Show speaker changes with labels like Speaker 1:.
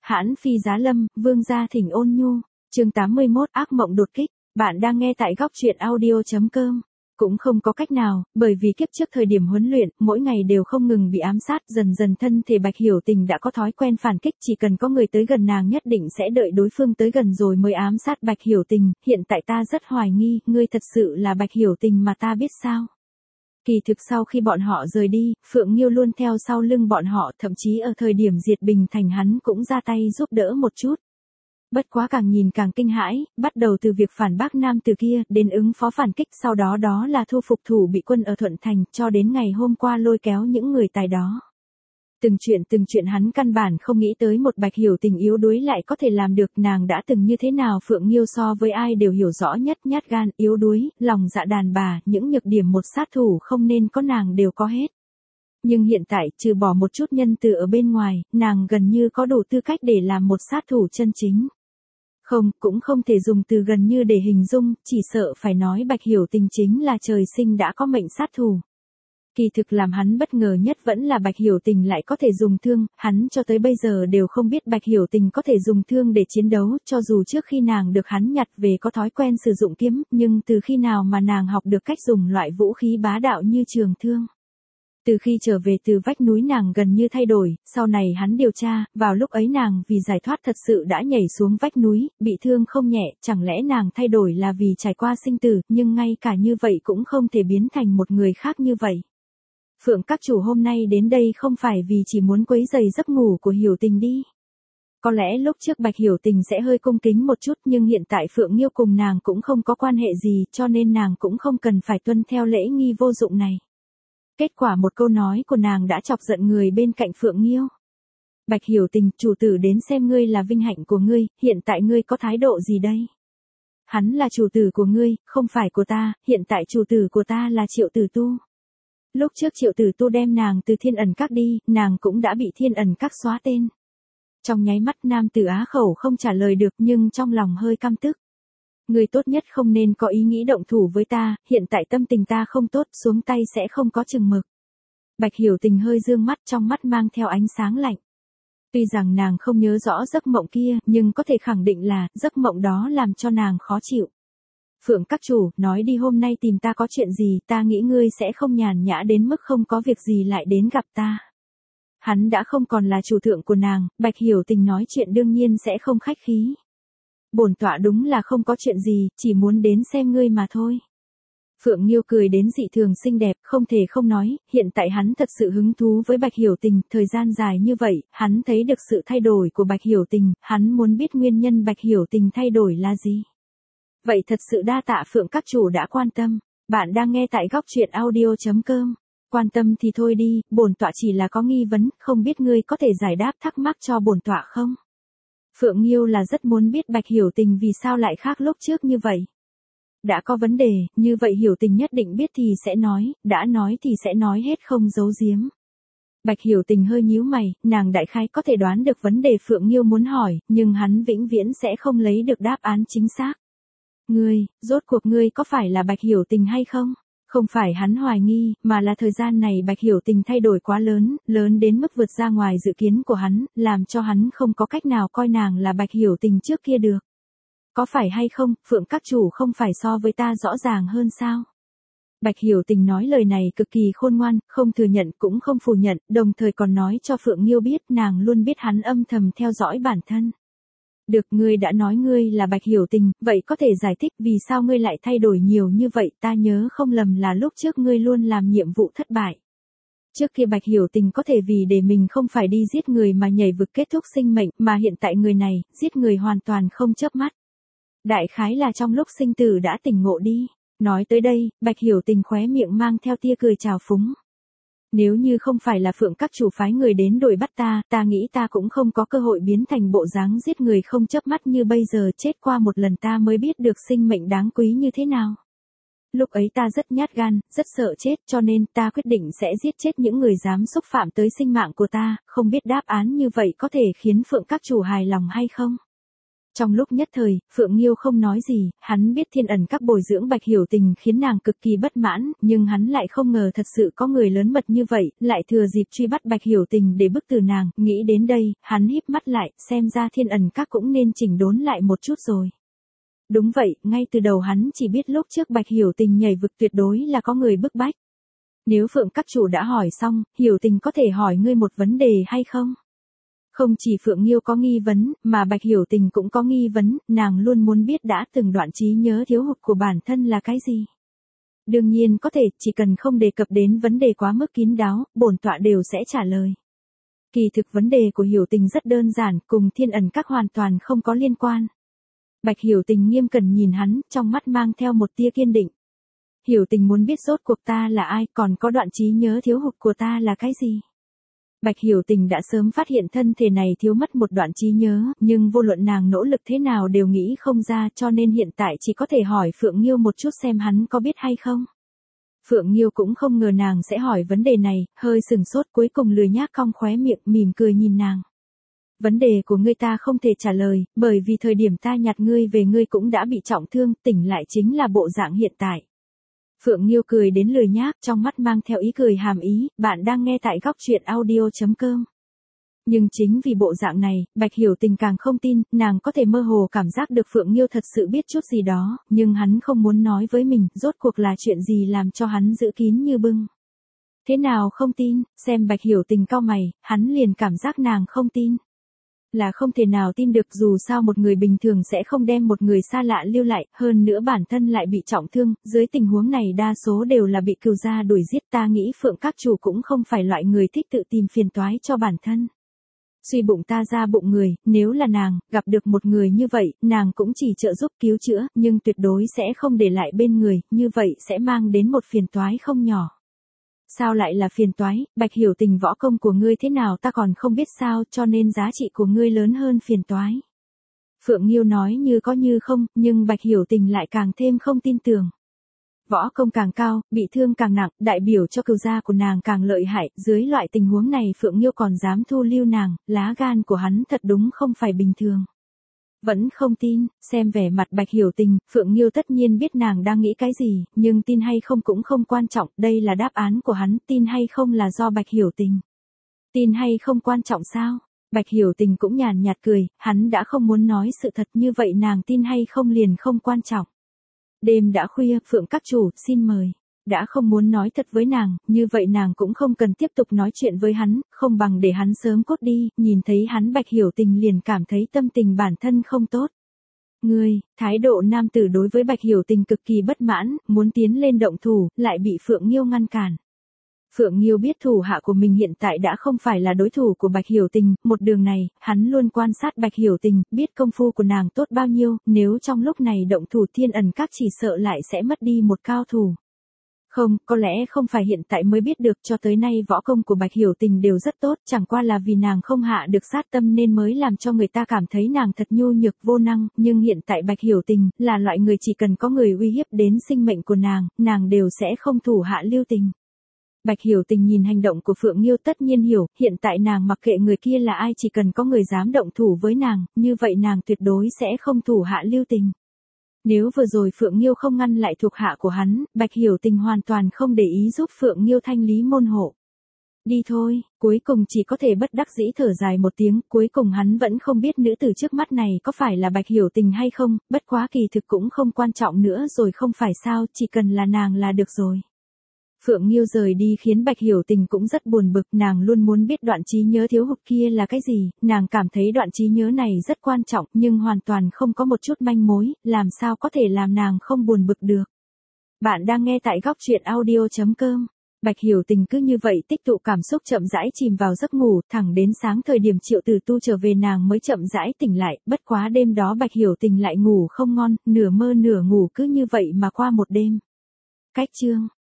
Speaker 1: Hãn phi giá lâm, vương gia thỉnh ôn nhu. Chương 81, ác mộng đột kích. Bạn đang nghe tại góc truyện audio.com. Cũng không có cách nào, bởi vì kiếp trước thời điểm huấn luyện, mỗi ngày đều không ngừng bị ám sát, dần dần thân thể Bạch Hiểu Tình đã có thói quen phản kích, chỉ cần có người tới gần nàng nhất định sẽ đợi đối phương tới gần rồi mới ám sát Bạch Hiểu Tình. Hiện tại ta rất hoài nghi, ngươi thật sự là Bạch Hiểu Tình mà ta biết sao? Kỳ thực sau khi bọn họ rời đi, Phượng Nghiêu luôn theo sau lưng bọn họ, thậm chí ở thời điểm diệt Bình Thành hắn cũng ra tay giúp đỡ một chút. Bất quá càng nhìn càng kinh hãi, bắt đầu từ việc phản bác nam từ kia, đến ứng phó phản kích, sau đó đó là thu phục thủ bị quân ở Thuận Thành, cho đến ngày hôm qua lôi kéo những người tài đó. Từng chuyện hắn căn bản không nghĩ tới một Bạch Hiểu Tình yếu đuối lại có thể làm được, nàng đã từng như thế nào Phượng Nghiêu so với ai đều hiểu rõ nhất, nhát gan, yếu đuối, lòng dạ đàn bà, những nhược điểm một sát thủ không nên có nàng đều có hết. Nhưng hiện tại, trừ bỏ một chút nhân từ ở bên ngoài, nàng gần như có đủ tư cách để làm một sát thủ chân chính. Không, cũng không thể dùng từ gần như để hình dung, chỉ sợ phải nói Bạch Hiểu Tình chính là trời sinh đã có mệnh sát thủ. Kỳ thực làm hắn bất ngờ nhất vẫn là Bạch Hiểu Tình lại có thể dùng thương, hắn cho tới bây giờ đều không biết Bạch Hiểu Tình có thể dùng thương để chiến đấu, cho dù trước khi nàng được hắn nhặt về có thói quen sử dụng kiếm, nhưng từ khi nào mà nàng học được cách dùng loại vũ khí bá đạo như trường thương. Từ khi trở về từ vách núi nàng gần như thay đổi, sau này hắn điều tra, vào lúc ấy nàng vì giải thoát thật sự đã nhảy xuống vách núi, bị thương không nhẹ, chẳng lẽ nàng thay đổi là vì trải qua sinh tử, nhưng ngay cả như vậy cũng không thể biến thành một người khác như vậy. Phượng các chủ hôm nay đến đây không phải vì chỉ muốn quấy rầy giấc ngủ của Hiểu Tình đi. Có lẽ lúc trước Bạch Hiểu Tình sẽ hơi cung kính một chút, nhưng hiện tại Phượng Nghiêu cùng nàng cũng không có quan hệ gì, cho nên nàng cũng không cần phải tuân theo lễ nghi vô dụng này. Kết quả một câu nói của nàng đã chọc giận người bên cạnh Phượng Nghiêu. Bạch Hiểu Tình, chủ tử đến xem ngươi là vinh hạnh của ngươi, hiện tại ngươi có thái độ gì đây? Hắn là chủ tử của ngươi, không phải của ta, hiện tại chủ tử của ta là Triệu Tử Tu. Lúc trước Triệu Tử Tu đem nàng từ Thiên Ẩn Các đi, nàng cũng đã bị Thiên Ẩn Các xóa tên. Trong nháy mắt nam tử á khẩu không trả lời được, nhưng trong lòng hơi căm tức. Người tốt nhất không nên có ý nghĩ động thủ với ta, hiện tại tâm tình ta không tốt, xuống tay sẽ không có chừng mực. Bạch Hiểu Tình hơi dương mắt, trong mắt mang theo ánh sáng lạnh. Tuy rằng nàng không nhớ rõ giấc mộng kia, nhưng có thể khẳng định là, giấc mộng đó làm cho nàng khó chịu. Phượng các chủ, nói đi hôm nay tìm ta có chuyện gì, ta nghĩ ngươi sẽ không nhàn nhã đến mức không có việc gì lại đến gặp ta. Hắn đã không còn là chủ thượng của nàng, Bạch Hiểu Tình nói chuyện đương nhiên sẽ không khách khí. Bổn tọa đúng là không có chuyện gì, chỉ muốn đến xem ngươi mà thôi. Phượng Nghiêu cười đến dị thường xinh đẹp, không thể không nói, hiện tại hắn thật sự hứng thú với Bạch Hiểu Tình, thời gian dài như vậy, hắn thấy được sự thay đổi của Bạch Hiểu Tình, hắn muốn biết nguyên nhân Bạch Hiểu Tình thay đổi là gì. Vậy thật sự đa tạ Phượng các chủ đã quan tâm, bạn đang nghe tại góc truyện audio.com. Quan tâm thì thôi đi, bổn tọa chỉ là có nghi vấn, không biết ngươi có thể giải đáp thắc mắc cho bổn tọa không? Phượng Nghiêu là rất muốn biết Bạch Hiểu Tình vì sao lại khác lúc trước như vậy. Đã có vấn đề, như vậy Hiểu Tình nhất định biết thì sẽ nói, đã nói thì sẽ nói hết không giấu giếm. Bạch Hiểu Tình hơi nhíu mày, nàng đại khái có thể đoán được vấn đề Phượng Nghiêu muốn hỏi, nhưng hắn vĩnh viễn sẽ không lấy được đáp án chính xác. Ngươi, rốt cuộc ngươi có phải là Bạch Hiểu Tình hay không? Không phải hắn hoài nghi, mà là thời gian này Bạch Hiểu Tình thay đổi quá lớn, lớn đến mức vượt ra ngoài dự kiến của hắn, làm cho hắn không có cách nào coi nàng là Bạch Hiểu Tình trước kia được. Có phải hay không, Phượng các chủ không phải so với ta rõ ràng hơn sao? Bạch Hiểu Tình nói lời này cực kỳ khôn ngoan, không thừa nhận cũng không phủ nhận, đồng thời còn nói cho Phượng Nghiêu biết nàng luôn biết hắn âm thầm theo dõi bản thân. Được, ngươi đã nói ngươi là Bạch Hiểu Tình, vậy có thể giải thích vì sao ngươi lại thay đổi nhiều như vậy, ta nhớ không lầm là lúc trước ngươi luôn làm nhiệm vụ thất bại. Trước kia Bạch Hiểu Tình có thể vì để mình không phải đi giết người mà nhảy vực kết thúc sinh mệnh, mà hiện tại người này, giết người hoàn toàn không chớp mắt. Đại khái là trong lúc sinh tử đã tỉnh ngộ đi. Nói tới đây, Bạch Hiểu Tình khóe miệng mang theo tia cười trào phúng. Nếu như không phải là Phượng các chủ phái người đến đuổi bắt ta nghĩ ta cũng không có cơ hội biến thành bộ dáng giết người không chớp mắt như bây giờ, chết qua một lần ta mới biết được sinh mệnh đáng quý như thế nào. Lúc ấy ta rất nhát gan, rất sợ chết, cho nên ta quyết định sẽ giết chết những người dám xúc phạm tới sinh mạng của ta, không biết đáp án như vậy có thể khiến Phượng các chủ hài lòng hay không? Trong lúc nhất thời, Phượng Nghiêu không nói gì, hắn biết Thiên Ẩn Các bồi dưỡng Bạch Hiểu Tình khiến nàng cực kỳ bất mãn, nhưng hắn lại không ngờ thật sự có người lớn mật như vậy, lại thừa dịp truy bắt Bạch Hiểu Tình để bức tử nàng, nghĩ đến đây, hắn híp mắt lại, xem ra Thiên Ẩn Các cũng nên chỉnh đốn lại một chút rồi. Đúng vậy, ngay từ đầu hắn chỉ biết lúc trước Bạch Hiểu Tình nhảy vực tuyệt đối là có người bức bách. Nếu Phượng Các chủ đã hỏi xong, Hiểu Tình có thể hỏi ngươi một vấn đề hay không? Không chỉ Phượng Nghiêu có nghi vấn, mà Bạch Hiểu Tình cũng có nghi vấn, nàng luôn muốn biết đã từng đoạn trí nhớ thiếu hụt của bản thân là cái gì. Đương nhiên có thể, chỉ cần không đề cập đến vấn đề quá mức kín đáo, bổn tọa đều sẽ trả lời. Kỳ thực vấn đề của Hiểu Tình rất đơn giản, cùng Thiên Ẩn Các hoàn toàn không có liên quan. Bạch Hiểu Tình nghiêm cẩn nhìn hắn, trong mắt mang theo một tia kiên định. Hiểu Tình muốn biết rốt cuộc ta là ai, còn có đoạn trí nhớ thiếu hụt của ta là cái gì. Bạch Hiểu Tình đã sớm phát hiện thân thể này thiếu mất một đoạn trí nhớ, nhưng vô luận nàng nỗ lực thế nào đều nghĩ không ra, cho nên hiện tại chỉ có thể hỏi Phượng Nghiêu một chút xem hắn có biết hay không. Phượng Nghiêu cũng không ngờ nàng sẽ hỏi vấn đề này, hơi sừng sốt, cuối cùng lười nhác cong khóe miệng, mỉm cười nhìn nàng. Vấn đề của ngươi ta không thể trả lời, bởi vì thời điểm ta nhặt ngươi về ngươi cũng đã bị trọng thương, tỉnh lại chính là bộ dạng hiện tại. Phượng Nghiêu cười đến lười nhác, trong mắt mang theo ý cười hàm ý, bạn đang nghe tại góc truyện audio.com. Nhưng chính vì bộ dạng này, Bạch Hiểu Tình càng không tin, nàng có thể mơ hồ cảm giác được Phượng Nghiêu thật sự biết chút gì đó, nhưng hắn không muốn nói với mình, rốt cuộc là chuyện gì làm cho hắn giữ kín như bưng. Thế nào không tin, xem Bạch Hiểu Tình cau mày, hắn liền cảm giác nàng không tin. Là không thể nào tin được, dù sao một người bình thường sẽ không đem một người xa lạ lưu lại, hơn nữa bản thân lại bị trọng thương, dưới tình huống này đa số đều là bị cừu gia đuổi giết, ta nghĩ Phượng Các chủ cũng không phải loại người thích tự tìm phiền toái cho bản thân. Suy bụng ta ra bụng người, nếu là nàng, gặp được một người như vậy, nàng cũng chỉ trợ giúp cứu chữa, nhưng tuyệt đối sẽ không để lại bên người, như vậy sẽ mang đến một phiền toái không nhỏ. Sao lại là phiền toái, Bạch Hiểu Tình võ công của ngươi thế nào ta còn không biết sao, cho nên giá trị của ngươi lớn hơn phiền toái. Phượng Nghiêu nói như có như không, nhưng Bạch Hiểu Tình lại càng thêm không tin tưởng. Võ công càng cao, bị thương càng nặng, đại biểu cho cừu gia của nàng càng lợi hại, dưới loại tình huống này Phượng Nghiêu còn dám thu lưu nàng, lá gan của hắn thật đúng không phải bình thường. Vẫn không tin, xem vẻ mặt Bạch Hiểu Tình, Phượng Nghiêu tất nhiên biết nàng đang nghĩ cái gì, nhưng tin hay không cũng không quan trọng, đây là đáp án của hắn, tin hay không là do Bạch Hiểu Tình. Tin hay không quan trọng sao? Bạch Hiểu Tình cũng nhàn nhạt cười, hắn đã không muốn nói sự thật, như vậy nàng tin hay không liền không quan trọng. Đêm đã khuya, Phượng Các chủ, xin mời. Đã không muốn nói thật với nàng, như vậy nàng cũng không cần tiếp tục nói chuyện với hắn, không bằng để hắn sớm cút đi, nhìn thấy hắn Bạch Hiểu Tình liền cảm thấy tâm tình bản thân không tốt. Thái độ nam tử đối với Bạch Hiểu Tình cực kỳ bất mãn, muốn tiến lên động thủ, lại bị Phượng Nghiêu ngăn cản. Phượng Nghiêu biết thủ hạ của mình hiện tại đã không phải là đối thủ của Bạch Hiểu Tình, một đường này, hắn luôn quan sát Bạch Hiểu Tình, biết công phu của nàng tốt bao nhiêu, nếu trong lúc này động thủ Thiên Ẩn Các chỉ sợ lại sẽ mất đi một cao thủ. Không, có lẽ không phải hiện tại mới biết được, cho tới nay võ công của Bạch Hiểu Tình đều rất tốt, chẳng qua là vì nàng không hạ được sát tâm nên mới làm cho người ta cảm thấy nàng thật nhu nhược vô năng, nhưng hiện tại Bạch Hiểu Tình là loại người chỉ cần có người uy hiếp đến sinh mệnh của nàng đều sẽ không thủ hạ lưu tình. Bạch Hiểu Tình nhìn hành động của Phượng Nghiêu tất nhiên hiểu, hiện tại nàng mặc kệ người kia là ai, chỉ cần có người dám động thủ với nàng, như vậy nàng tuyệt đối sẽ không thủ hạ lưu tình. Nếu vừa rồi Phượng Nghiêu không ngăn lại thuộc hạ của hắn, Bạch Hiểu Tình hoàn toàn không để ý giúp Phượng Nghiêu thanh lý môn hộ. Đi thôi, cuối cùng chỉ có thể bất đắc dĩ thở dài một tiếng, cuối cùng hắn vẫn không biết nữ tử trước mắt này có phải là Bạch Hiểu Tình hay không, bất quá kỳ thực cũng không quan trọng nữa rồi, không phải sao, chỉ cần là nàng là được rồi. Phượng Nghiêu rời đi khiến Bạch Hiểu Tình cũng rất buồn bực, nàng luôn muốn biết đoạn trí nhớ thiếu hụt kia là cái gì, nàng cảm thấy đoạn trí nhớ này rất quan trọng, nhưng hoàn toàn không có một chút manh mối, làm sao có thể làm nàng không buồn bực được. Bạn đang nghe tại góc truyện audio.com. Bạch Hiểu Tình cứ như vậy tích tụ cảm xúc chậm rãi chìm vào giấc ngủ, thẳng đến sáng thời điểm Triệu Tử Tu trở về nàng mới chậm rãi tỉnh lại, bất quá đêm đó Bạch Hiểu Tình lại ngủ không ngon, nửa mơ nửa ngủ cứ như vậy mà qua một đêm. Cách chương